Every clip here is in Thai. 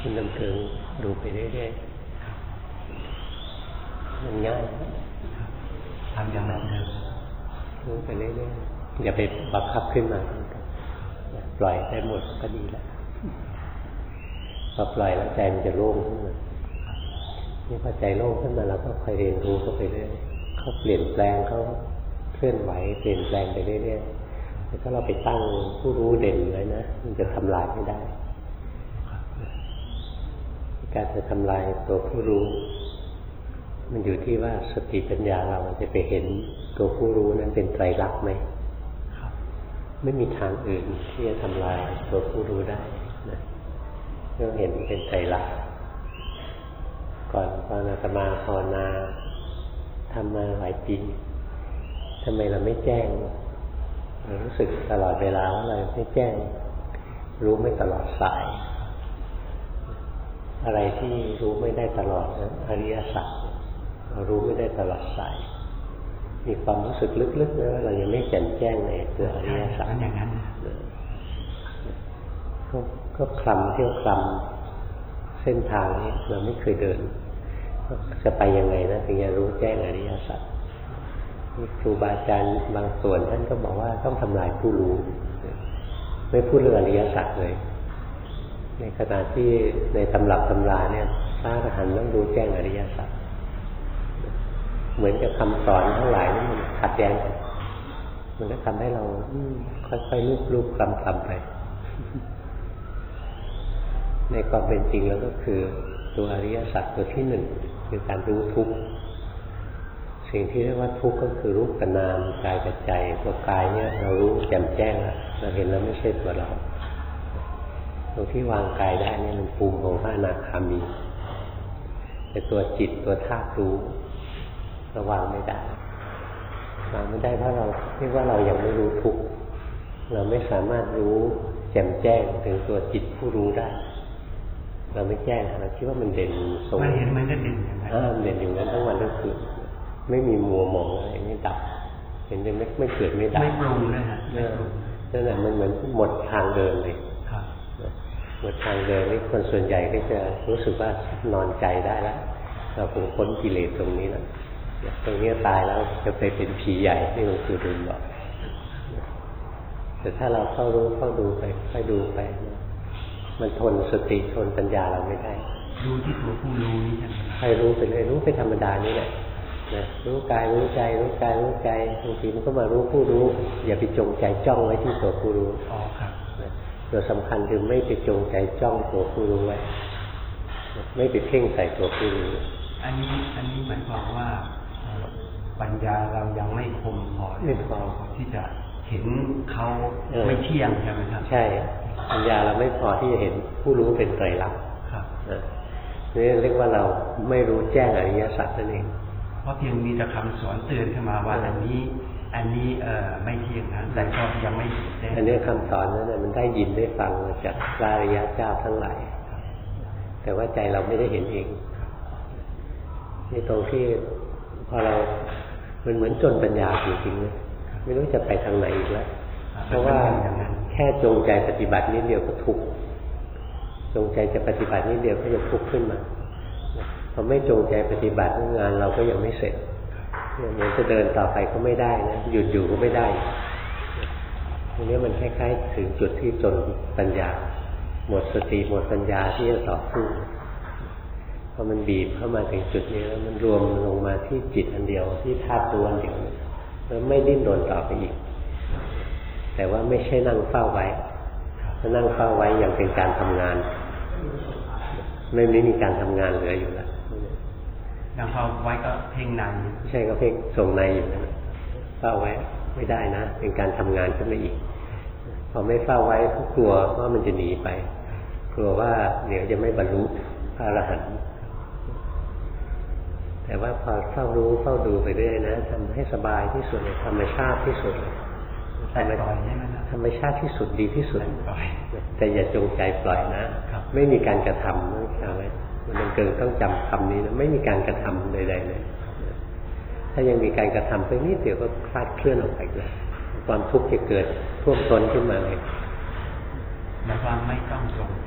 คุณดำเกิงดูไปเรื่อยๆมันง่ายทำอย่างนั้นดูไปเรื่อยๆอย่าไปบังคับขึ้นมาปล่อยได้หมดก็ดีแล้วพอปล่อยแล้วใจมันจะโล่งขึ้นมานี่พอใจโล่งขึ้นมาเราก็คอยเรียนรู้เข้าไปเรื่อยเขาเปลี่ยนแปลงเขาเคลื่อนไหวเปลี่ยนแปลงไปเรื่อยๆแต่ถ้าเราไปตั้งผู้รู้เด่นไว้นะมันจะทำลายไม่ได้การจะทำลายตัวผู้รู้มันอยู่ที่ว่าสติปัญญาเราจะไปเห็นตัวผู้รู้นั้นเป็นไตรลักษณ์ไหมไม่มีทางอื่นที่จะทำลายตัวผู้รู้ได้นะต้องเห็นเป็นไตรลักษณ์ก่อนตอนอาตมาภาวนาทำมาหลายปีทำไมเราไม่แจ้งเรารู้สึกตลอดเวลาว่าเราไม่แจ้งรู้ไม่ตลอดสายอะไรที่รู้ไม่ได้ตลอดนะอริยสัจเรารู้ไม่ได้ตลอดสายมีความรู้สึกลึกๆนะว่าเรายังไม่แจ่มแจ้งในตัวอริยสัจอย่างนั้นก็คลำเที่ยวคลำเส้นทางนี้เราไม่เคยเดินจะไปยังไงนะถึงจะรู้แจ้งอริยสัจครูบาอาจารย์บางส่วนท่านก็บอกว่าต้องทำลายผู้รู้ไม่พูดเรื่องอริยสัจเลยในขณะที่ในตำรับตำราเนี่ยพระอรหันต์ต้องรู้แจ้งอริยสัจเหมือนกับคำสอนทั้งหลายนี่มันขัดแย้งมันก็ทำให้เราค่อยๆลูบๆคลำๆไปในความเป็นจริงแล้วก็คือตัวอริยสัจตัวที่หนึ่งคือการรู้ทุกข์สิ่งที่เรียกว่าทุกข์ก็คือรูปกับนามกายกับใจตัวกายเนี่ยเรารู้แจ่มแจ้งแล้วเราเห็นแล้วไม่ใช่ตัวเราตรงที่วางกายได้เนี่ยมันภูมิของพระอนาคามีแต่ตัวจิตตัวธาตุรู้เราวางไม่ได้วางไม่ได้เพราะเราเรียกว่าเรายังไม่รู้ทุกข์เราไม่สามารถรู้แจ่มแจ้งถึงตัวจิตผู้รู้ได้เราไม่แจ้งเราคิดว่ามันเด่นทรงเห็นมันก็เด่นอย่างนั้นเด่นอย่างนั้นทั้งวันทั้งคืนไม่มีมัวมองอะไรไม่ดับเห็นไม่เกิดไม่ดับไม่ปรุงเลยฮะนั่นแหละมันเหมือนหมดทางเดินเลยหมดทางเดินนี่คนส่วนใหญ่ก็จะรู้สึกว่านอนใจได้แล้วเราคงพ้นกิเลสตรงนี้แล้วตรงนี้ตายแล้วจะไปเป็นผีใหญ่ที่หลวงปู่ดูลบอกแต่ถ้าเราเข้ารู้เข้าดูไปค่อยดูไปมันทนสติทนปัญญาเราไม่ได้ดูที่ตัวผู้รู้นี่ใช่ไหมให้รู้ไปเลยรู้ไปธรรมดานี่แหละนะรู้กายรู้ใจรู้กายรู้ใจบางทีมันก็มารู้ผู้รู้อย่าไปจงใจจ้องไว้ที่ตัวผู้รู้อ๋อครับตัวสำคัญคือไม่ไปจงใจจ้องตัวผู้รู้ไว้ไม่ไปเพ่งใส่ตัวผู้รู้อันนี้หมายความว่าปัญญาเรายังไม่คมพอที่จะเห็นเขาไม่เที่ยงใช่ไหมครับใช่ปัญญาเราไม่พอที่จะเห็นผู้รู้เป็นไตรลักษณ์นี่เรียกว่าเราไม่รู้แจ้งอริยสัจนั่นเองเพราะเพียงมีแต่คำสอนเตือนขึ้นมาว่าอันนี้ไม่เที่ยงนะแต่ก็ยังไม่แจ้งอันนี้คำสอนนั้นมันได้ยินได้ฟังมาจากพระอริยเจ้าทั้งหลายแต่ว่าใจเราไม่ได้เห็นเองนี่ตรงที่พอเรามันเหมือนจนปัญญาจริงๆนะไม่รู้จะไปทางไหนอีกแล้วเพราะว่าแค่จงใจปฏิบัตินิดเดียวก็ทุกข์จงใจจะปฏิบัตินิดเดียวก็จะทุกข์ขึ้นมาพอไม่จงใจปฏิบัติงานเราก็ยังไม่เสร็จเหมือนจะเดินต่อไปก็ไม่ได้นะหยุดอยู่ก็ไม่ได้ทีนี้มันคล้ายๆถึงจุดที่จนปัญญาหมดสติหมดปัญญาที่จะต่อสู้พอมันบีบเข้ามาถึงจุดนี้แล้วมันรวมลงมาที่จิตอันเดียวที่ธาตุตัวอันเดียวแล้วไม่ดิ้นรนต่อไปอีกแต่ว่าไม่ใช่นั่งเฝ้าไว้ถ้านั่งเฝ้าไว้อย่างเป็นการทำงานไม่มีการทำงานเหลืออยู่แล้วนั่งเฝ้าไว้ก็เพ่งในใช่ก็เพ่งส่งในอยู่นะเฝ้าไว้ไม่ได้นะเป็นการทำงานขึ้นมาอีกพอไม่เฝ้าไว้ก็กลัวว่ามันจะหนีไปกลัวว่าเดี๋ยวจะไม่บรรลุพระอรหันต์แต่ว่าพอเฝ้ารู้เฝ้าดูไปเรื่อยนะทำให้สบายที่สุดธรรมชาติที่สุดธรรมชาติที่สุดดีที่สุดแต่อย่าจงใจปล่อยนะไม่มีการกระทำนะใช่ไหมมันเกิดต้องจำคำนี้นะไม่มีการกระทำใดๆเลยถ้ายังมีการกระทำเพียงนิดเดียวก็คลาดเคลื่อนออกไปเลยความทุกข์จะเกิดท่วมท้นขึ้นมาเลยหมายความไม่ต้องจงใจ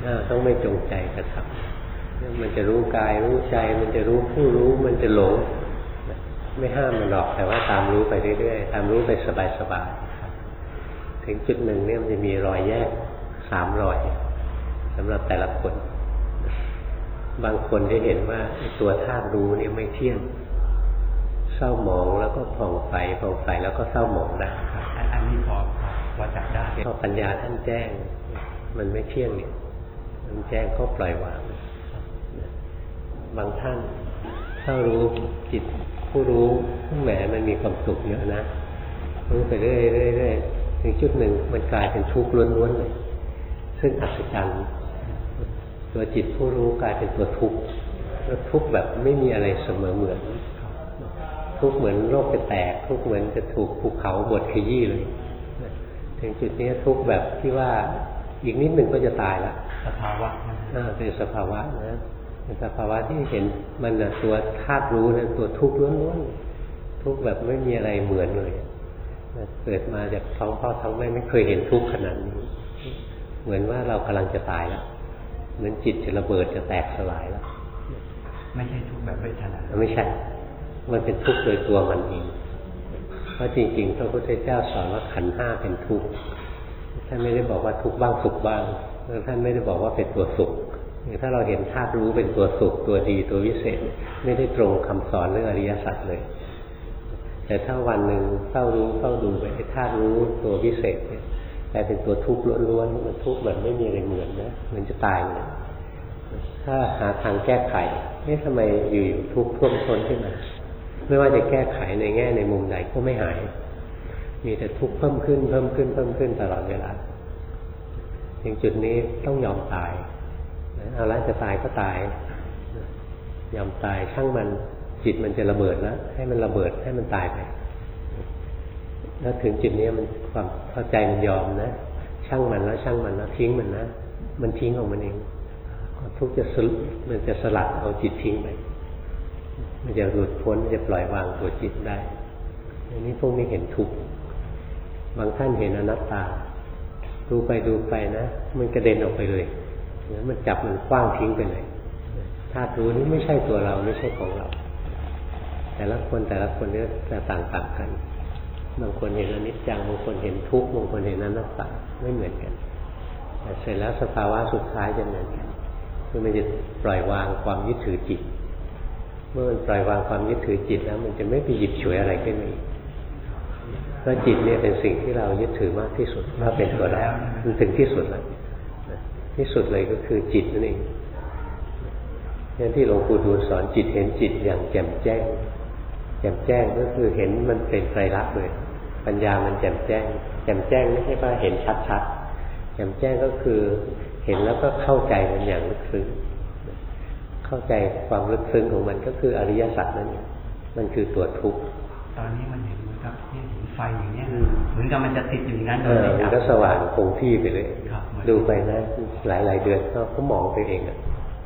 ต้องไม่จงใจกระทำมันจะรู้กายรู้ใจมันจะรู้ผู้รู้มันจะหลงไม่ห้ามมันหรอกแต่ว่าตามรู้ไปเรื่อยๆตามรู้ไปสบายๆถึงจุดหนึ่งเนี่ยมันจะมีรอยแยก3 รอยสำหรับแต่ละคนบางคนได้เห็นว่าตัวธาตุรู้เนี่ยไม่เที่ยงเศร้าหมองแล้วก็ผ่องใสแล้วก็เศร้าหมองได้อันนี้พอจับได้พอปัญญาท่านแจ้งมันไม่เที่ยงเนี่ยมันแจ้งก็ปล่อยวางบางท่านถ้ารู้จิตผู้รู้แหมมันมีความสุขเยอะนะรู้ไปเรื่อยๆถึงจุดหนึ่งมันกลายเป็นทุกข์ล้วนๆเลยซึ่งอัศจรรย์ตัวจิตผู้รู้กลายเป็นตัวทุกข์แล้วทุกข์แบบไม่มีอะไรเสมอเหมือนทุกข์เหมือนโลกจะแตกทุกข์เหมือนจะถูกภูเขาบดขยี้เลยถึงจุดนี้ทุกข์แบบที่ว่าอีกนิดหนึ่งก็จะตายละสภาวะเป็นสภาวะนะเป็นสภาวะที่เห็นมันนะตัวธาตุรู้นะตัวทุกข์ล้วนๆทุกข์แบบไม่มีอะไรเหมือนเลยเกิดมาจากท้องพ่อท้องแม่ไม่เคยเห็นทุกข์ขนาดนี้เหมือนว่าเรากำลังจะตายแล้วเหมือนจิตจะระเบิดจะแตกสลายแล้วไม่ใช่ทุกข์แบบเวทนาไม่ใช่มันเป็นทุกข์โดยตัวมันเองเพราะจริงๆพระพุทธเจ้าสอนว่าขันธ์5เป็นทุกข์ท่านไม่ได้บอกว่าทุกข์บ้างสุขบ้างท่านไม่ได้บอกว่าเป็นตัวสุขถ้าเราเห็นธาตุรู้เป็นตัวสุขตัวดีตัววิเศษไม่ได้ตรงคำสอนเรื่องอริยสัจเลยแต่ถ้าวันหนึ่งเฝ้ารู้เฝ้าดูไปธาตุรู้ตัววิเศษเนี่ยกลายเป็นตัวทุกข์ล้วนๆมันทุกข์แบบไม่มีอะไรเหมือนนะเหมือนจะตายเลยถ้าหาทางแก้ไขนี่ทำไมอยู่ทุกข์ท่วมท้นขึ้นมาไม่ว่าจะแก้ไขในแง่ในมุมใดก็ไม่หายมีแต่ทุกข์เพิ่มขึ้นตลอดเวลาถึงจุดนี้ต้องยอมตายเอาละจะตายก็ตายยอมตายช่างมันจิตมันจะระเบิดแล้วให้มันระเบิดให้มันตายไปแล้วถึงจุดนี้มันความเข้าใจมันยอมนะช่างมันแล้วทิ้งมันนะมันทิ้งออกมันเองทุกข์มันจะสลัดเอาจิตทิ้งไปมันจะหลุดพ้นจะปล่อยวางตัวจิตได้อันนี้พวกนี้เห็นทุกข์บางท่านเห็นอนัตตาดูไปนะมันกระเด็นออกไปเลยมันจับมันคว้างทิ้งไปเลยธาตุรู้นี่ไม่ใช่ตัวเราไม่ใช่ของเราแต่ละคนเนี่ยจะต่างกันบางคนเห็นอนิจจังบางคนเห็นทุกข์บางคนเห็นอนัตตาไม่เหมือนกันแต่เสร็จแล้วสภาวะสุดท้ายจะเหมือนกันคือมันจะปล่อยวางความยึดถือจิตเมื่อมันปล่อยวางความยึดถือจิตแล้วมันจะไม่ไปหยิบฉวยอะไรขึ้นมาอีกเพราะจิตเนี่ยเป็นสิ่งที่เรายึดถือมากที่สุดว่าเป็นตัวเรามันถึงที่สุดแล้วที่สุดเลยก็คือจิตนั่นเองอย่างที่หลวงปู่ดูลสอนจิตเห็นจิตอย่างแจ่มแจ้งก็คือเห็นมันเป็นไตรลักษณ์เลยปัญญามันแจ่มแจ้งไม่ใช่ว่าเห็นชัดๆแจ่มแจ้งก็คือเห็นแล้วก็เข้าใจมันอย่างลึกซึ้งเข้าใจความลึกซึ้งของมันก็คืออริยสัจนั่นเองมันคือตัวทุกข์ตอนนี้มันเห็นเหมือนกับที่เห็นไฟอย่างนี้เหมือนกับมันจะติดอยู่นั้นมันก็สว่างคงที่ไปเลยดูไปนะหลายเดือนก็มองไปเองอ่ะ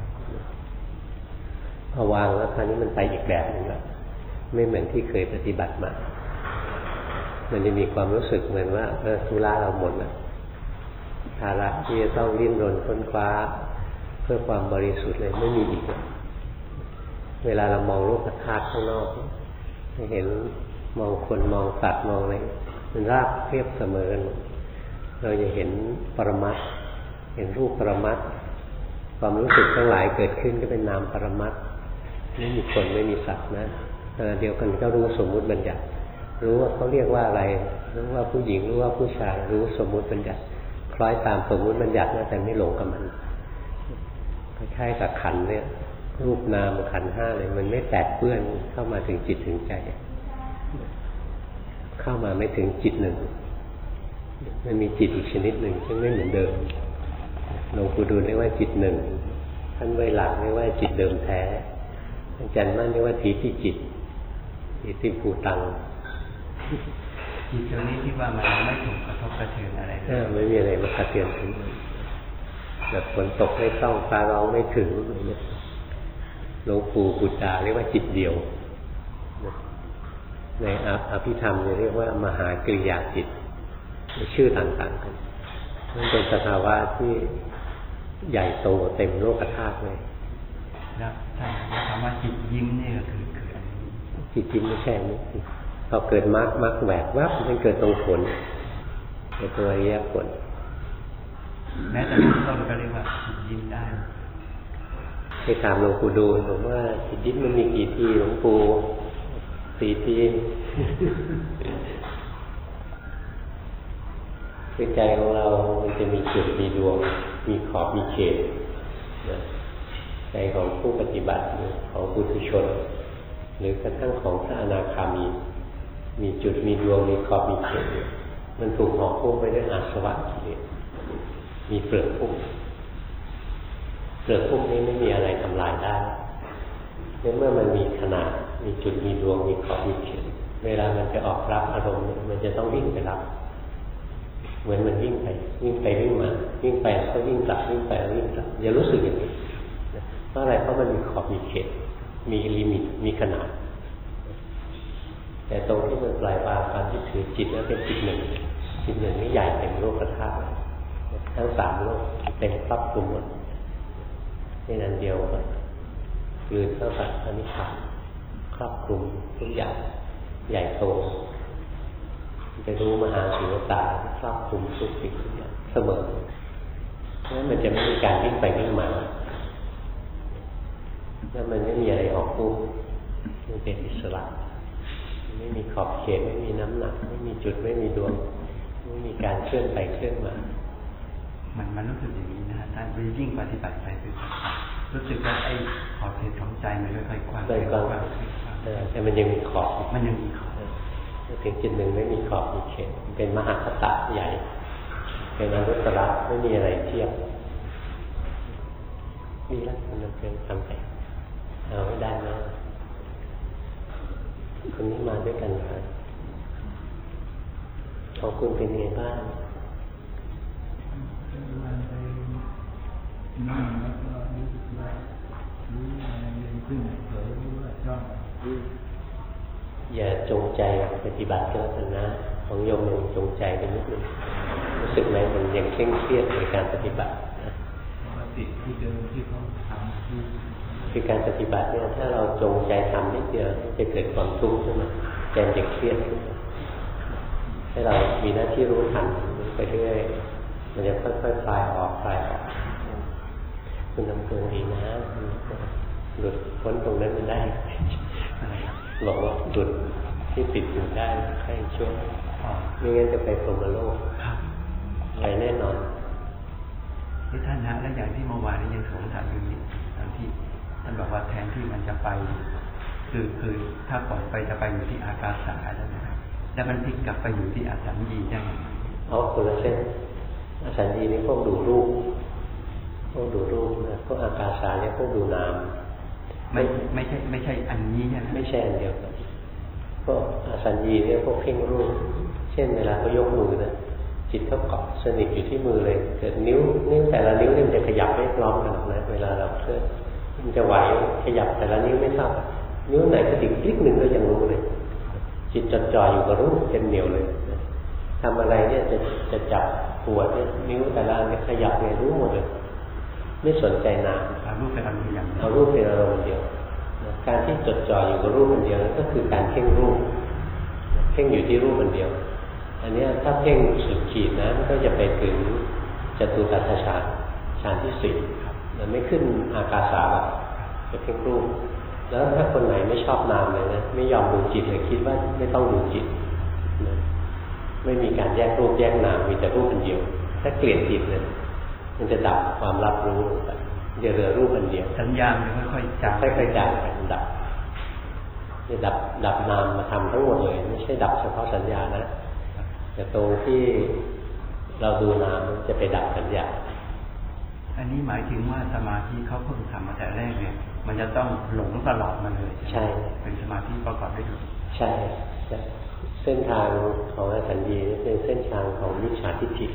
พอวางแล้วคราวนี้มันไปอีกแบบนึงละไม่เหมือนที่เคยปฏิบัติมามันจะมีความรู้สึกเหมือนว่าธุระเราหมดแล้วภาระที่จะต้องดิ้นรนค้นคว้าเพื่อความบริสุทธิ์เลยไม่มีอีกเวลาเรามองโลกธาตุข้างนอกเห็นมองคนมองสัตว์มองอะไรมันราบเรียบเสมอกันเราจะเห็นปรมัตถ์เห็นรูปปรมัตถ์ความรู้สึกทั้งหลายเกิดขึ้นก็เป็นนามปรมัตถ์ไม่มีคนไม่มีสัตว์นะเดียวกันก็รู้สมมุติบัญญัติรู้ว่าเขาเรียกว่าอะไรรู้ว่าผู้หญิงรู้ว่าผู้ชายรู้สมมุติบัญญัติคล้อยตามสมมุติบัญญัตินะแต่ไม่หลงกับมันคล้ายๆกับขันธ์เนี่ยรูปนามขันธ์5เลยมันไม่แตกเปื้อนเข้ามาถึงจิตถึงใจเข้ามาไม่ถึงจิตหนึ่งมันมีจิตอีกชนิดหนึ่งซึ่งไม่เหมือนเดิมหลวงปู่ดูลเรียกว่าจิตหนึ่งท่านไว้หลักเรียกว่าจิตเดิมแท้อาจารย์มั่นเรียกว่าทีติจิตทีติภูตังจิตตัวนี้ที่ว่ามันไม่ถูกกระทบกระเทือนอะไรไม่มีอะไรมากระเทือนถึงแบบฝนตกไม่ต้องฟ้าร้องไม่ถึงอะไรเนี่ยหลวงปู่บุตรเรียกว่าจิตเดียวในอภิธรรมจะเรียกว่ามหากริยาจิตชื่อต่างๆกันมันเป็นสภาวะที่ใหญ่โตเต็มโลกธาตุเลยแล้วคำว่าจิตยิ้มนี่ก็คืออะไรจิตยิ้มไม่ใช่นี่พอเกิดมรรคแหวกวับมันเกิดตรงผลในตัวอริยผลแม้แต่ต้นก็เรียกว่าจิตยิ้มได้ไปถามหลวงปู่ดูผมว่าจิตยิ้มมันมีกี่ทีหลวงปู่4 ทีคือใจของเรามันจะมีจุดมีดวงมีขอบมีเขตใจของผู้ปฏิบัติของปุถุชนหรือกระทั่งของพระอนาคามีจุดมีดวงมีขอบมีเขตมันถูกห่อหุ้มไปด้วยอาสวะกิเลสมีเปลือกหุ้มนี้ไม่มีอะไรทำลายได้เมื่อมันมีขนาดมีจุดมีดวงมีขอบมีเขตเวลามันจะออกรับอารมณ์มันจะต้องวิ่งไปรับเหมือนมันวิ่งไปวิ่งมาวิ่งไปแล้วก็วิ่งกลับวิ่งไปแล้ววิ่งกลับอย่ารู้สึกอย่างนี้เพราะอะไรเพราะมันมีขอบมีเขตมีลิมิตมีขนาดแต่ตรงที่มันปล่อยวางการที่ถือจิตแล้วเป็นจิตหนึ่งนี่ใหญ่เต็มโลกธาตุทั้ง3 โลกเต็มครอบคลุมหมดนี่อันเดียวกันคือเท่ากับอนิจจ์ครอบคลุมทุกอย่างใหญ่โตจะรู้มหาสุญญตาครอบคลุมทุกสิ่งทุกอย่างเสมอเพราะฉะนั้นมันจะไม่มีการวิ่งไปวิ่งมาแล้วมันไม่มีอะไรออกปุ๊บมันเป็นอิสระไม่มีขอบเขตไม่มีน้ำหนักไม่มีจุดไม่มีดวงไม่มีการเคลื่อนไปเคลื่อนมามันรู้สึกอย่างนี้นะท่านยิ่งปฏิบัติไปรู้สึกว่าไอ้ขอบเขตของใจมันค่อยๆกว้างแต่มันยังมีขอบถึงจุดหนึ่งไม่มีขอบมีเขตเป็นมหาคตะใหญ่เป็นอนุตตรไม่มีอะไรเทียบมีแล้วมันเป็นทำไปเอาไม่ได้นะคนนี้มาด้วยกันครับของคุณเป็นไงบ้างนั่งแล้วก็รู้สึกว่ารู้อะไรเย็นขึ้นเผยรู้ว่าชอบอย่าจงใจปฏิบัติก็แล้วกันนะของโยมยังจงใจเป็นนิดนึงรู้สึกไหมมันยังเคร่งเครียดในการปฏิบัตินะปกติที่เดิมที่เขาทำคือการปฏิบัติเนี่ยถ้าเราจงใจทำนิดเดียวจะเกิดความทุกข์ขึ้นมาใจจะเครียดขึ้นมาให้เรามีหน้าที่รู้ทันไปเรื่อยมันจะค่อยๆคลายออกคุณทำตัวดีนะหลุดพ้นตรงนั้นมันได้บอกว่าหลุดที่ติดอยู่ได้แค่ช่วงไม่งั้นจะไปพรหมโลกไปแน่นอนที่ท่านนะและอย่างที่เมื่อวานนี้ยังสงสัยอยู่นี่ตอนที่ท่านบอกว่าแทนที่มันจะไปคือถ้าปล่อยไปจะไปอยู่ที่อากาศแล้วนะครับแล้วมันพลิกกลับไปอยู่ที่อสัญญีได้เอาคนละเส้นอสัญญีนี่พวกดูรูปนะพวกอากาศเนี่ยพวกดูนามไม่ใช่อันนี้ใช่ไหมไม่ใช่อันเดียวกันพวกอสัญญีเนี่ยพวกเพ่งรูปเช่นเวลาเขายกมือนะจิตเขาเกาะสนิทอยู่ที่มือเลยเกิดนิ้วแต่ละนิ้วมันจะขยับไม่พร้อมกันนะเวลาเราเคลื่อนมันจะไหวขยับแต่ละนิ้วไม่เท่านิ้วไหนก็ติดคลิกหนึ่งก็ยังรู้เลยจิตจดจ่ออยู่กับรูปเต็มเหนียวเลยทำอะไรเนี่ยจะจับปวดเนี่ยนิ้วแต่ละเนี่ยขยับเนี่ยรู้หมดเลยไม่สนใจนามเอารูปเป็นอารมณ์อย่างเอารูปเป็นอารมณ์เดียวการที่จดจ่ออยู่กับรูปอันเดียวนั่นก็คือการเพ่งรูปเพ่งอยู่ที่รูปอันเดียวอันนี้ถ้าเพ่งสุดขีดนะก็จะไปถึงจตุตัฏฐฌานที่4มันไม่ขึ้นอากาสาหรอกจะเพ่งรูปแล้วถ้าคนไหนไม่ชอบนามเลยนะไม่ยอมดูจิตเลยคิดว่าไม่ต้องดูจิตไม่มีการแยกรูปแยกนามมีแต่รูปอันเดียวถ้าเกลียดจิตเนี่ยมันจะดับความรับรู้ลงไปจะเหลือรูปอันเดียวสัญญามันค่อยๆจางไปดับจะดับนามมาทำทั้งหมดเลยไม่ใช่ดับเฉพาะสัญญานะแต่ตรงที่เราดูนามจะไปดับสัญญาอันนี้หมายถึงว่าสมาธิเขาเพิ่งทำมาแต่แรกเนี่ยมันจะต้องหลงตลอดมาเลยใช่เป็นสมาธิประกอบด้วยใช่เส้นทางของอสัญญีเป็นเส้นทางของมิจฉาทิฏฐิ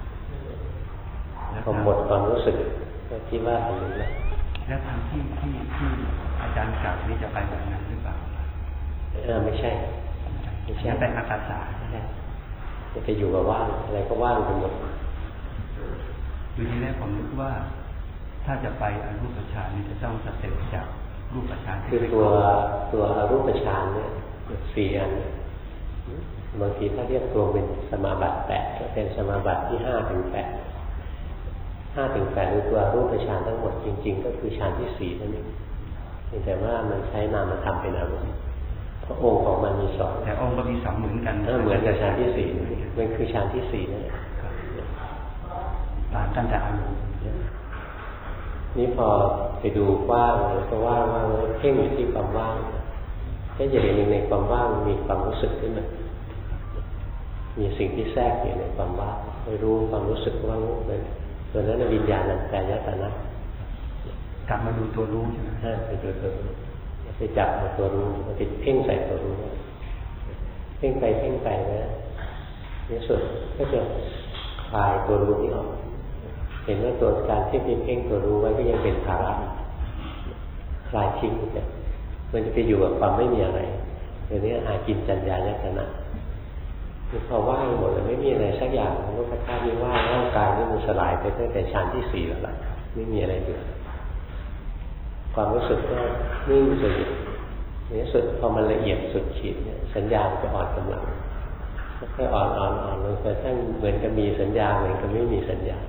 พอหมดความรู้สึกก็คิดว่าทำนี้แล้วแล้วทางที่อาจารย์กล่าวนี่จะไปแบบนั้นหรือเปล่าไม่ใช่ไปอากาศจะไปอยู่กับว่างอะไรก็ว่างไปหมดอยู่ที่แรกผมนึกว่าถ้าจะไปอรูปฌานนี่จะต้องสเต็ปจากรูปฌานคือตัวอรูปฌานเนี่ย4 อันบางทีถ้าเรียกรวมเป็นสมาบัติ8ก็เป็นสมาบัติที่5 ถึง 8 5 ถึง 8คือตัวอรูปฌานทั้งหมดจริงๆก็คือฌานที่4นั่นเองแต่ว่ามันใช้นามธรรมเป็นอารมณ์เพราะองค์ของมันมี2 แต่องค์ก็มี2เหมือนกันเหมือนกับฌานที่4มันคือฌานที่4นั่นแหละต่างกันแต่อารมณ์นี่พอไปดูกว้างก็ว่างเพ่งอยู่ที่ความว่างแค่จะเห็นในความว่างมีความรู้สึกขึ้นมามีสิ่งที่แทรกอยู่ในความว่างไปรู้ความรู้สึกว่างเลยส่วนนั้นวิญญาณแต่ยตนะกลับมาดูตัวรู้ใช่ไหมไปดูตัวรู้ไปจับตัวรู้ไปเพ่งใส่ตัวรู้เพ่งไปนะในสุดก็จะคลายตัวรู้ที่ออกเห็นว่าตัวการที่เพ่งตัวรู้ไว้ก็ยังเป็นภาระคลายทิ้งเนี่ยมันจะไปอยู่กับความไม่มีอะไรเดี๋ยวนี้อากินจัญญายตนะคือพอว่างหมดเลยไม่มีอะไรสักอย่างโลกธาตุนี้ว่างร่างกายนี่มันสลายไปตั้งแต่ฌานที่4แล้วล่ะไม่มีอะไรเหลือความรู้สึกก็นิ่งสุดในสุดพอมันละเอียดสุดขีดเนี่ยสัญญาจะอ่อนกำลังค่อยๆอ่อนลงไปทั้งเหมือนกับมีสัญญาเหมือนกับไม่มีสัญญา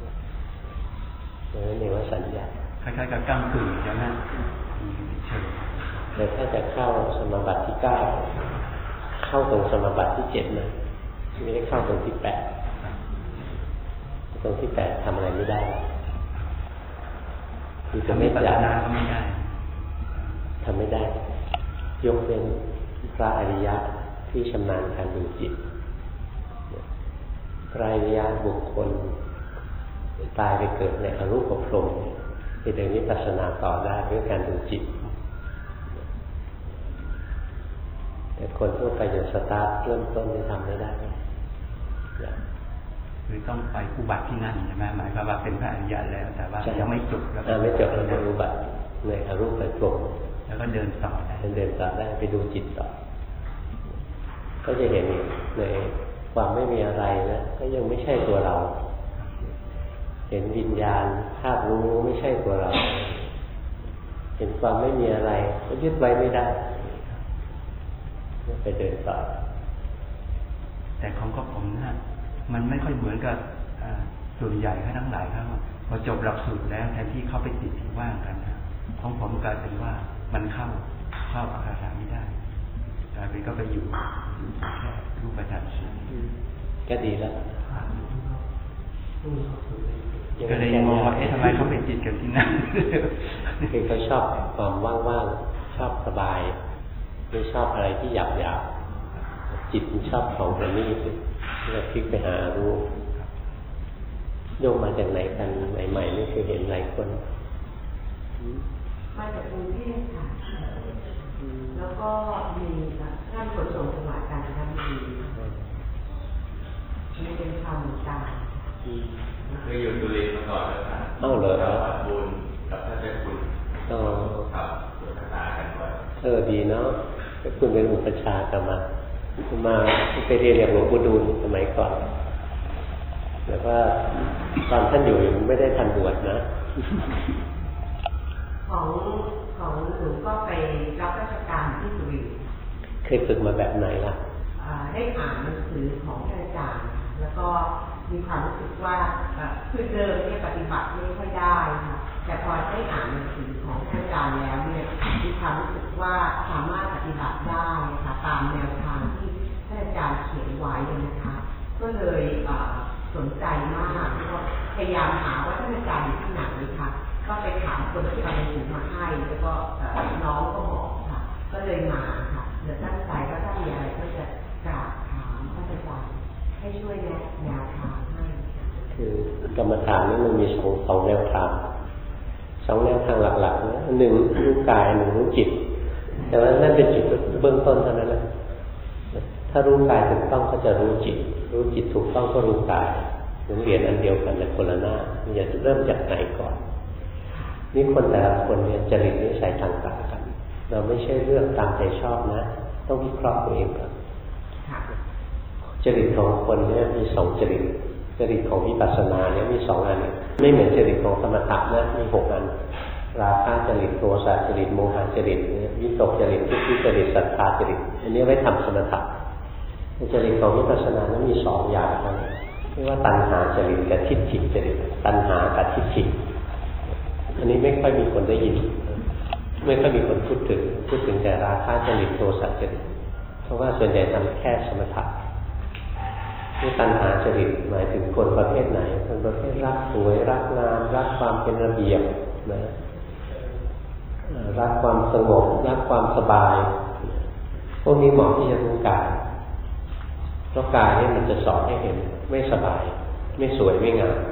นั่นเรียกว่าสัญญาคล้ายๆกับก้ามกึ่งใช่ไหมแต่ถ้าจะเข้าสมาบัติที่9เข้าตรงสมาบัติที่7นะไม่ได้เข้าตรงที่8ตรงที่8ทำอะไรไม่ได้คือจะไม่ปัญญาก็ไม่ได้ทำไม่ได้ยกเว้นพระอริยะที่ชำนาญการดูจิตพระอริยะบุคคลตายไปเกิดในอรูปพรหมจะเดินวิปัสสนาต่อได้ด้วยการดูจิตแต่คนทั่วไปอย่างสตาร์ทเริ่มต้นจะทำไม่ได้คือต้องไปอุบัติที่นั่นใช่ไหมหมายความว่าเป็นพระอริยะแล้วแต่ว่ายังไม่จบแล้วไม่จบแล้วอุบัติในอรูปพรหมแล้วก็เดินต่อได้ไปดูจิตต่อก็จะเห็นในความไม่มีอะไรนะก็ยังไม่ใช่ตัวเราเห็นวิญญาณธาตุรู้ไม่ใช่ตัวเราเห็นความไม่มีอะไรก็ยึดไว้ไม่ได้ไปเดินต่อแต่ของก็ผมนะมันไม่ค่อยเหมือนกับส่วนใหญ่ทั้งหลายครับพอจบหลักสูตรแล้วแทนที่เขาไปติดที่ว่างกันนะของผมกลายเป็นว่ามันเข้าอาคาสาไม่ได้กลายเป็นก็ไปอยู่แค่รูปฌานก็ดีแล้วก็เลยมองว่าทำไมเขาไปติดกันที่นั่นคือเขาชอบความว่างๆชอบสบายไม่ชอบอะไรที่หยาบจิตมันชอบของประณีตเราพลิกไปหารูปโยมมาจากไหนกันใหม่ๆนี่คือเห็นหลายคนมาจากกรุงเทพค่ะแล้วก็มีท่านขนส่งจังหวัดกาญจนบุรีมีเป็นชาวเมืองกาญเคยอยู่ตุลินมาก่อนเลยครับเหรอครับบุญกับท่านเจ้าคุณครับสวดคาถากันบ่อยดีเนาะถ้าคุณเป็นอุปชาจะมาไปเรียนอย่างหลวงปู่ดูลสมัยก่อนแต่ว่าตอนท่านอยู่ไม่ได้ทันบวชนะของหนูก็ไปรับราชการที่สุรินทร์เคยฝึกมาแบบไหนล่ะได้อ่านหนังสือของอาจารย์แล้วก็มีความรู้สึกว่าคือเดิมเนี่ยปฏิบัติไม่ค่อยได้ค่ะแต่พอได้อ่านหนังสือของอาจารย์แล้วเนี่ยมีความรู้สึกว่าสามารถปฏิบัติได้ค่ะตามแนวทางที่ท่านอาจารย์เขียนไว้นะคะก็เลยสนใจมากแล้วก็พยายามหาว่าท่านอาจารย์อยู่ที่ไหนค่ะก็ไปถามคนที่เอาหนังสือมาให้แล้วก็น้องก็บอกค่ะก็เลยมาค่ะเดี๋ยวตั้งใจว่าถ้ามีอะไรก็จะกราบถามท่านอาจารย์ให้ช่วยแนวทางให้คือกรรมฐานนี่มันมีสองแนวทาง2 แนวทางหลักๆนะ1รู้กาย1รู้จิตแต่ว่านั่นเป็นจิตเบื้องต้นเท่านั้นนะถ้ารู้กายถูกต้องก็จะรู้จิตถูกต้องก็รู้กายเหมือนเหรียญอันเดียวกันแต่คนละหน้ามันจะเริ่มจากไหนก่อนนี่คนแต่ละคนเนี่ยจริตนิสัยต่างๆกันเราไม่ใช่เลือกตามใจชอบนะต้องวิเคราะห์ตัวเองก่อนจริตของคนเนี่ยมี2 จริตจริตของวิปัสสนาเนี่ยมี2 อันไม่เหมือนจริตของสมถะนะมี6 อันราคะจริตโทสะจริตโมหะจริตวิตกจริตทุกขิจริตศรัทธาจริตอันนี้ไว้ทำสมถะจริตของวิปัสสนานั้นมี2 อย่างนะเรียกว่าตัณหาจริตกับทิฏฐิจริตตัณหากับทิฏฐิอันนี้ไม่ค่อยมีคนได้ยินไม่ค่อยมีคนพูดถึงแต่ราคะจริตโทสะจริตเพราะว่าส่วนใหญ่ทำแค่สมถะนี่ตัณหาจริตหมายถึงคนประเภทไหนคนประเภทรักสวยรักงามรักความเป็นระเบียบนะรักความสงบรักความสบายพวกนี้เหมาะที่จะรู้กายเพราะกายนี่มันจะสอนให้เห็นไม่สบายไม่สวยไม่งาม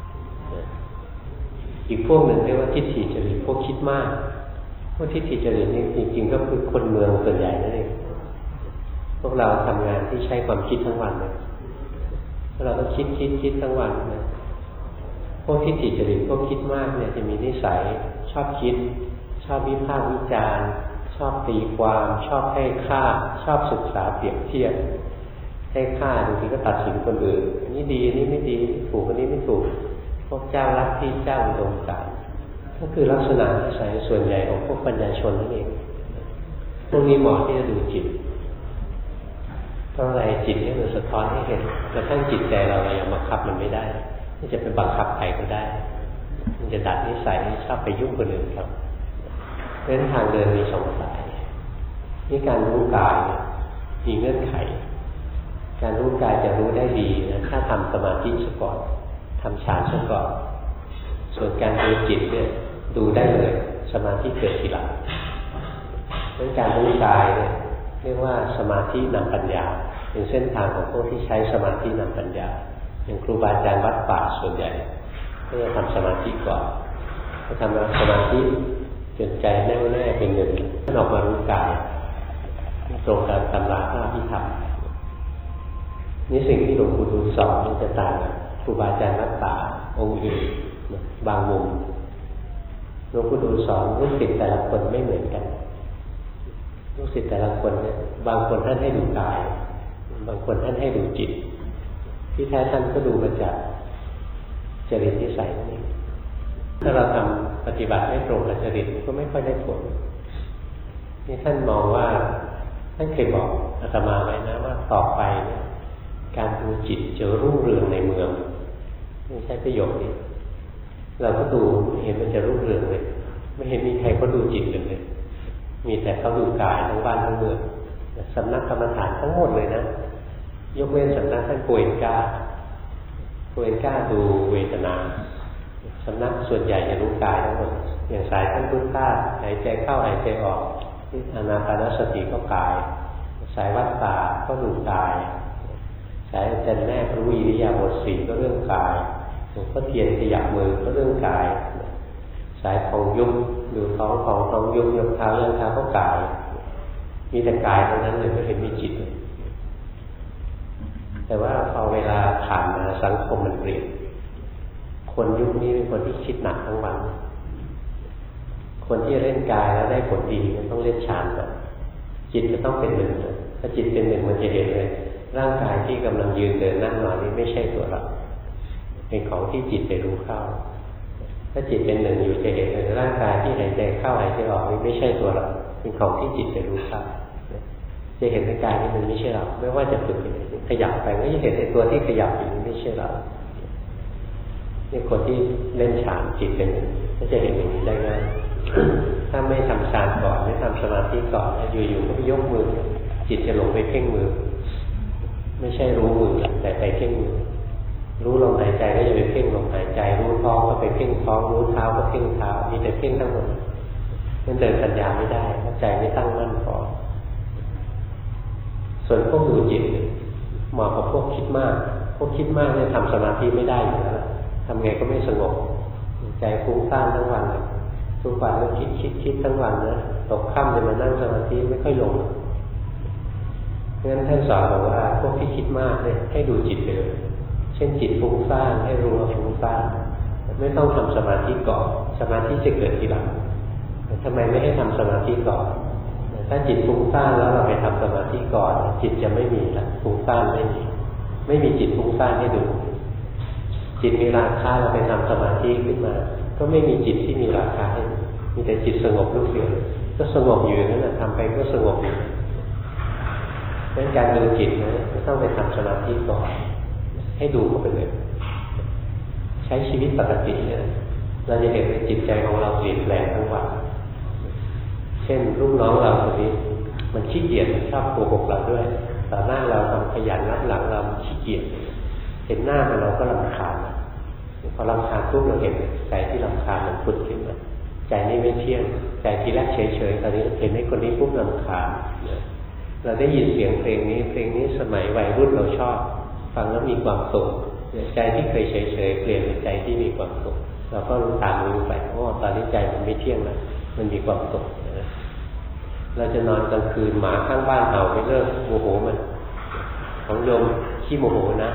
อีกพวกหนึ่งเรียกว่าทิฏฐิจริตพวกคิดมากพวกทิฏฐิจริตนี่จริงๆก็คือคนเมืองส่วนใหญ่นั่นเองพวกเราทำงานที่ใช้ความคิดทั้งวันเลยเราก็คิดทั้งวันนะพวกทิฏฐิจริตพวกคิดมากเนี่ยจะมีนิสัยชอบคิดชอบวิพากษ์วิจารณ์ชอบตีความชอบให้ค่าชอบศึกษาเปรียบเทียบให้ค่าบางทีก็ตัดสินคนอื่นอันนี้ดีอันนี้ไม่ดีถูกอันนี้ไม่ถูกพวกเจ้าลัทธิเจ้าอุดมการณ์ก็คือลักษณะนิสัยส่วนใหญ่ของพวกปัญญาชนนั่นเองพวกนี้เหมาะที่จะดูจิตเพราะอะไรจิตนี่มันสะท้อนให้เห็นกระทั่งจิตใจเรายังบังคับมันไม่ได้ที่จะไปบังคับใครก็ได้มันจะดัดนิสัยชอบไปยุ่งคนอื่นครับเพราะฉะนั้นทางเดินมี2 สายนี่การรู้กายมีเงื่อนไขการรู้กายจะรู้ได้ดีนะถ้าทำสมาธิซะก่อนทำฌานซะก่อนส่วนการดูจิตเนี่ยดูได้เลยสมาธิเกิดทีหลังเพราะการรู้กายเนี่ยเรียกว่าสมาธินำปัญญาเป็นเส้นทางของพวกที่ใช้สมาธินำปัญญาอย่างครูบาอาจารย์วัดป่าส่วนใหญ่ก็จะทำสมาธิก่อนพอทำสมาธิจนใจแน่วแน่เป็นหนึ่งก็ออกมารู้กายตรงกับตำราพระอภิธรรมนี่สิ่งที่หลวงปู่ดูลสอนมันจะต่างกับครูบาอาจารย์วัดป่าองค์อื่นบางมุมหลวงปู่ดูลสอนลูกศิษย์แต่ละคนไม่เหมือนกันลูกศิษย์แต่ละคนเนี่ยบางคนท่านให้ดูกายบางคนท่านให้ดูจิตที่แท้ท่านก็ดูมาจากจริตนิสัยนั่นเองถ้าเราทำปฏิบัติไม่ตรงกับจริตก็ไม่ค่อยได้ผลนี่ท่านมองว่าท่านเคยบอกอาตมาไว้นะว่าต่อไปเนี่ยการดูจิตจะรุ่งเรืองในเมืองไม่ใช่ประโยชน์นี้เราก็ดูเห็นมันจะรุ่งเรืองเลยไม่เห็นมีใครก็ดูจิตเลยมีแต่เขาดูกายทั้งบ้านทั้งเมืองสำนักกรรมฐานทั้งหมดเลยนะยกเว้นสำนักท่านโกเอนก้าดูเวทนาสำนักส่วนใหญ่จะรู้กายทั้งหมดอย่างสายท่านพุทธาหายใจเข้าหายใจออกที่อานาปานสติก็กายสายวัดป่าก็ดูกายสายอาจารย์แม่รู้อิริยาบถ 4ก็เรื่องกายหลวงพ่อเทียนขยับมือก็เรื่องกายสายของยุบดูท้องยุบยกเท้าย่างเท้าก็กายมีแต่กายเท่านั้นเลยไม่เห็นมีจิตแต่ว่าพอเวลาผ่านมาสังคมมันเปลี่ยนคนยุคนี้เป็นคนที่คิดหนักทั้งวันคนที่เล่นกายแล้วได้ผลดีมันต้องเล่นฌานก่อนจิตจะต้องเป็นหนึ่งถ้าจิตเป็นหนึ่งมันจะเห็นเลยร่างกายที่กำลังยืนเดินนั่งนอนนี้ไม่ใช่ตัวเราเป็นของที่จิตไปรู้เข้าถ้าจิตเป็นหนึ่งอยู่จะเห็นเลยร่างกายที่หายใจเข้าหายใจออกนี้ไม่ใช่ตัวเราเป็นของที่จิตไปรู้เข้าจะเห็นในกายนี้มันไม่ใช่เราไม่ว่าจะฝึกขยับไปก็จะเห็นในตัวที่ขยับอยู่นี้ไม่ใช่เรานี่คนที่เล่นฌานจิตเป็นหนึ่งก็จะเห็นอย่างนี้ได้ง่ายถ้าไม่ทำฌานก่อนไม่ทำสมาธิก่อนอยู่ๆก็ไปยกมือจิตจะหลงไปเพ่งมือไม่ใช่รู้มือแต่ไปเพ่งมือรู้ลมหายใจก็จะไปเพ่งลมหายใจรู้ท้องก็ไปเพ่งท้องรู้เท้าก็เพ่งเท้ามีแต่เพ่งทั้งหมดมันเดินปัญญาไม่ได้ใจไม่ตั้งมั่นพอส่วนพวกดูจิตเหมาะกับพวกคิดมากเนี่ยทำสมาธิไม่ได้อยู่แล้วทำไงก็ไม่สงบใจฟุ้งซ่านทั้งวันทุกวันก็คิดทั้งวันนะตกค่ำจะมานั่งสมาธิไม่ค่อยลงงั้นท่านสอนบอกว่าพวกที่คิดมากเนี่ยให้ดูจิตไปเลยเช่นจิตฟุ้งซ่านให้รู้ว่าฟุ้งซ่านไม่ต้องทำสมาธิก่อนสมาธิจะเกิดทีหลังทำไมไม่ให้ทำสมาธิก่อนถ้าจิตฟุ้งซ่านแล้วเราไปทำสมาธิก่อนจิตจะไม่มีละฟุ้งซ่านไม่มีจิตฟุ้งซ่านให้ดูจิตมีราคะเราไปทำสมาธิขึ้นมาก็ไม่มีจิตที่มีราคะให้มีแต่จิตสงบรู้เดียวก็สงบอยู่นั่นแหละทำไปก็สงบอยู่ดังนั้นการดูจิตนะไม่ต้องไปทำสมาธิก่อนให้ดูเข้าไปเลยใช้ชีวิตปกติเนี่ยเราจะเห็นว่าจิตใจของเราเปลี่ยนแปลงทั้งวันเช่นลูกน้องเราคนนี้มันขี้เกียจชอบโกหกเราด้วยต่อหน้าเราทำขยันรับหลังเราขี้เกียจเห็นหน้ามันเราก็รำคาญพอรำคาญปุ๊บเราเห็นใจที่รำคาญมันพุดขึ้นมาใจนี่ไม่เที่ยงใจทีแรกเฉยๆตอนนี้เห็นไอ้คนนี้ปุ๊บรำคาญเราได้ยินเสียงเพลงนี้สมัยวัยรุ่นเราชอบฟังแล้วมีความสุขใจที่เคยเฉยๆเปลี่ยนเป็นใจที่มีความสุขเราก็รู้ตามรู้ไปตอนนี้ใจมันไม่เที่ยงแล้วมันมีความสุขเราจะนอนกลางคืนหมาข้างบ้านเห่าไม่เลิกโมโหมันของโยมขี้โมโหนะ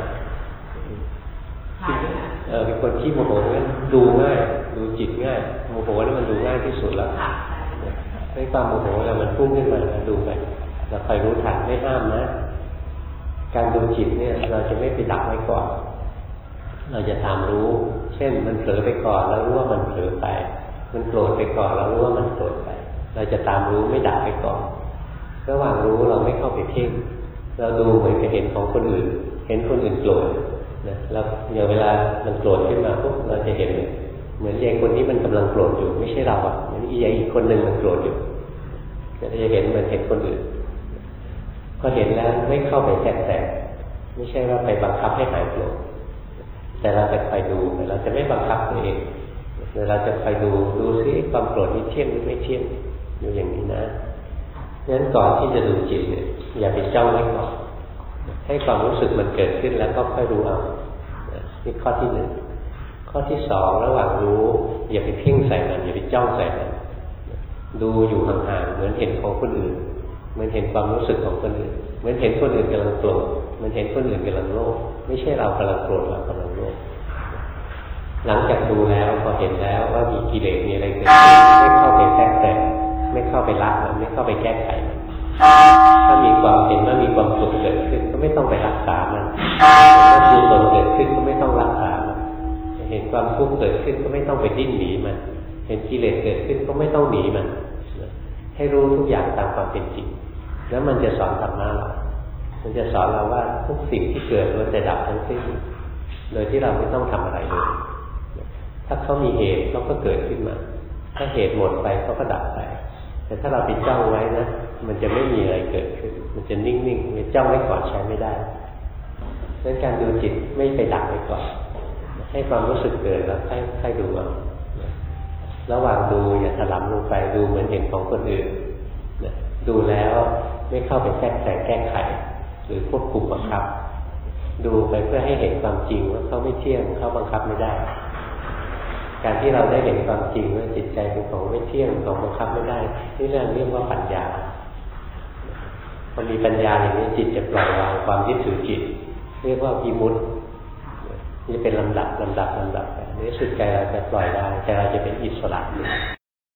เป็นคนขี้โมโหงั้นดูง่ายดูจิตง่ายโมโหนี่มันดูง่ายที่สุดแล้วในความโมโหเรามันพุ่งขึ้นมาดูไปเราคอยรู้ทันไม่ห้ามนะการดูจิตเนี่ยเราจะไม่ไปดักไว้ก่อนเราจะตามรู้เช่นมันเผลอไปก่อนแล้วรู้ว่ามันเผลอไปมันโกรธไปก่อนแล้วรู้ว่ามันโกรธไปเราจะตามรู้ไม่ดักไปก่อนระหว่างรู้เราไม่เข้าไปเพ่งเราดูเหมือนกับเห็นของคนอื่นเห็นคนอื่นโกรธนะแล้วเวลามันโกรธขึ้นมาปุ๊บเราจะเห็นเหมือนยายคนนี้มันกำลังโกรธอยู่ไม่ใช่เราอ่ะเหมือนอีกคนหนึ่งมันโกรธอยู่ก็จะเห็นเหมือนเห็นคนอื่นพอเห็นแล้วไม่เข้าไปแทรกแซงไม่ใช่ว่าไปบังคับให้หายโกรธแต่เราจะคอยดูเราจะไม่บังคับตัวเองเราจะคอยดูซิความโกรธนี้เที่ยงหรือไม่เที่ยงอยู่อย่างนี้นะงั้นก่อนที่จะดูจิตเนี่ยอย่าไปจ้องไว้ก่อนให้ความรู้สึกมันเกิดขึ้นแล้วก็ค่อยรู้เอานี่ข้อที่หนึ่งข้อที่สองระหว่างรู้อย่าไปเพ่งใส่มันอย่าไปจ้องใส่มันดูอยู่ห่างๆเหมือนเห็นของคนอื่นเหมือนเห็นความรู้สึกของคนอื่นเหมือนเห็นคนอื่นกำลังโกรธเหมือนเห็นคนอื่นกำลังโลภไม่ใช่เรากำลังโกรธเรากำลังโลภหลังจากดูแล้วพอเห็นแล้วว่ามีกิเลสมีอะไรเกิดขึ้นไม่เข้าไปแทรกแซงไม่เข้าไปละมันไม่เข้าไปแก้ไขมันถ้ามีความเห็นว่ามีความสุขเกิดขึ้นก็ไม่ต้องไปรักษามันเห็นว่ากุศลเกิดขึ้นก็ไม่ต้องรักษามันเห็นความทุกข์เกิดขึ้นก็ไม่ต้องไปดิ้นหนีมันเห็นกิเลสเกิดขึ้นก็ไม่ต้องหนีมันให้รู้ทุกอย่างตามความเป็นจริงแล้วมันจะสอนธรรมะเรามันจะสอนเราว่าทุกสิ่งที่เกิดล้วนแต่ดับทั้งสิ้นโดยที่เราไม่ต้องทำอะไรเลยถ้าเขามีเหตุเขาก็เกิดขึ้นมาถ้าเหตุหมดไปเขาก็ดับไปแต่ถ้าเราไปจ้องไว้นะมันจะไม่มีอะไรเกิดขึ้นมันจะนิ่งๆไม่จ้องไว้ก่อนใช้ไม่ได้ดังนั้นการดูจิตไม่ไปดักไว้ก่อนให้ความรู้สึกเกิดแล้วค่อยดูเอาระหว่างดูอย่าถลำลงไปดูเหมือนเห็นของคนอื่นดูแล้วไม่เข้าไปแทรกแซงแก้ไขหรือควบคุมบังคับดูไปเพื่อให้เห็นความจริงว่าเขาไม่เที่ยงเขาบังคับไม่ได้การที่เราได้เห็นความจริงว่าจิตใจเป็นของไม่เที่ยงของบังคับไม่ได้นี่เรียกว่าปัญญาพอมีปัญญาอย่างนี้จิตจะปล่อยวางความยึดถือจิตเรียกว่าวิมุตตินี่เป็นลำดับไปในสุดใจเราจะปล่อยได้ใจเราจะเป็นอิสระ